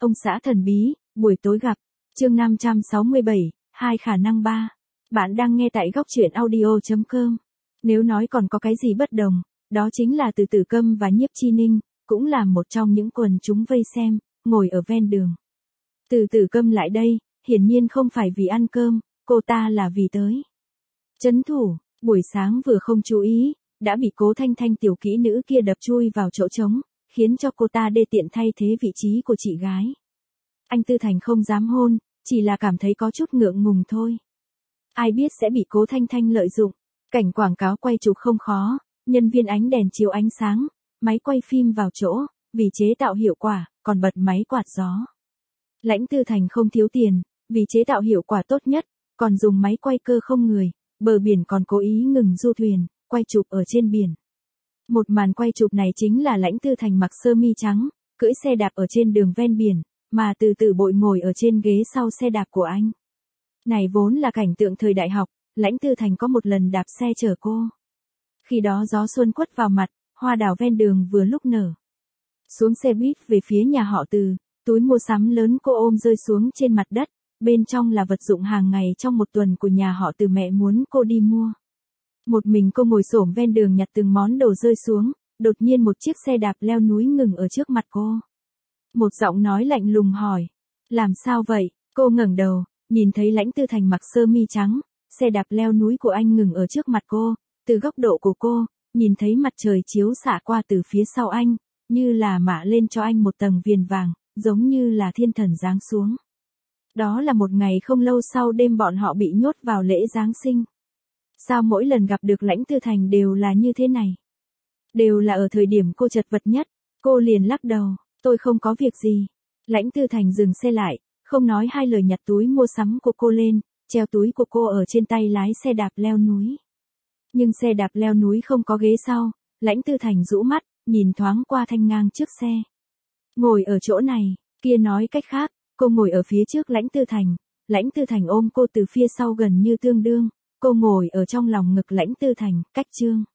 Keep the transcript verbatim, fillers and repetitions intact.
Ông xã thần bí, buổi tối gặp. Chương năm trăm sáu mươi bảy, hai khả năng ba. Bạn đang nghe tại góc truyện audio chấm com. Nếu nói còn có cái gì bất đồng, đó chính là Từ Tử Câm và Nhiếp Chi Ninh, cũng là một trong những quần chúng vây xem, ngồi ở ven đường. Từ Tử Câm lại đây, hiển nhiên không phải vì ăn cơm, cô ta là vì tới trấn thủ. Buổi sáng vừa không chú ý, đã bị Cố Thanh Thanh tiểu kỹ nữ kia đập chui vào chỗ trống, khiến cho cô ta đê tiện thay thế vị trí của chị gái. Anh Tư Thành không dám hôn, chỉ là cảm thấy có chút ngượng ngùng thôi. Ai biết sẽ bị Cố Thanh Thanh lợi dụng. Cảnh quảng cáo quay chụp không khó, nhân viên ánh đèn chiếu ánh sáng, máy quay phim vào chỗ, vì chế tạo hiệu quả, còn bật máy quạt gió. Lãnh Tư Thành không thiếu tiền, vì chế tạo hiệu quả tốt nhất, còn dùng máy quay cơ không người, bờ biển còn cố ý ngừng du thuyền, quay chụp ở trên biển. Một màn quay chụp này chính là Lãnh Tư Thành mặc sơ mi trắng, cưỡi xe đạp ở trên đường ven biển, mà Từ Tử Bội ngồi ở trên ghế sau xe đạp của anh. Này vốn là cảnh tượng thời đại học, Lãnh Tư Thành có một lần đạp xe chở cô. Khi đó gió xuân quất vào mặt, hoa đào ven đường vừa lúc nở. Xuống xe buýt về phía nhà họ Từ, túi mua sắm lớn cô ôm rơi xuống trên mặt đất, bên trong là vật dụng hàng ngày trong một tuần của nhà họ Từ mẹ muốn cô đi mua. Một mình cô ngồi xổm ven đường nhặt từng món đồ rơi xuống, đột nhiên một chiếc xe đạp leo núi ngừng ở trước mặt cô. Một giọng nói lạnh lùng hỏi, làm sao vậy? Cô ngẩng đầu, nhìn thấy Lãnh Tư Thành mặc sơ mi trắng, xe đạp leo núi của anh ngừng ở trước mặt cô, từ góc độ của cô, nhìn thấy mặt trời chiếu xạ qua từ phía sau anh, như là mạ lên cho anh một tầng viền vàng, giống như là thiên thần giáng xuống. Đó là một ngày không lâu sau đêm bọn họ bị nhốt vào lễ Giáng sinh. Sao mỗi lần gặp được Lãnh Tư Thành đều là như thế này? Đều là ở thời điểm cô chật vật nhất, cô liền lắc đầu, tôi không có việc gì. Lãnh Tư Thành dừng xe lại, không nói hai lời nhặt túi mua sắm của cô lên, treo túi của cô ở trên tay lái xe đạp leo núi. Nhưng xe đạp leo núi không có ghế sau, Lãnh Tư Thành rũ mắt, nhìn thoáng qua thanh ngang trước xe. Ngồi ở chỗ này, kia nói cách khác, cô ngồi ở phía trước Lãnh Tư Thành, Lãnh Tư Thành ôm cô từ phía sau gần như tương đương, cô ngồi ở trong lòng ngực Lãnh Tư Thành, cách chương.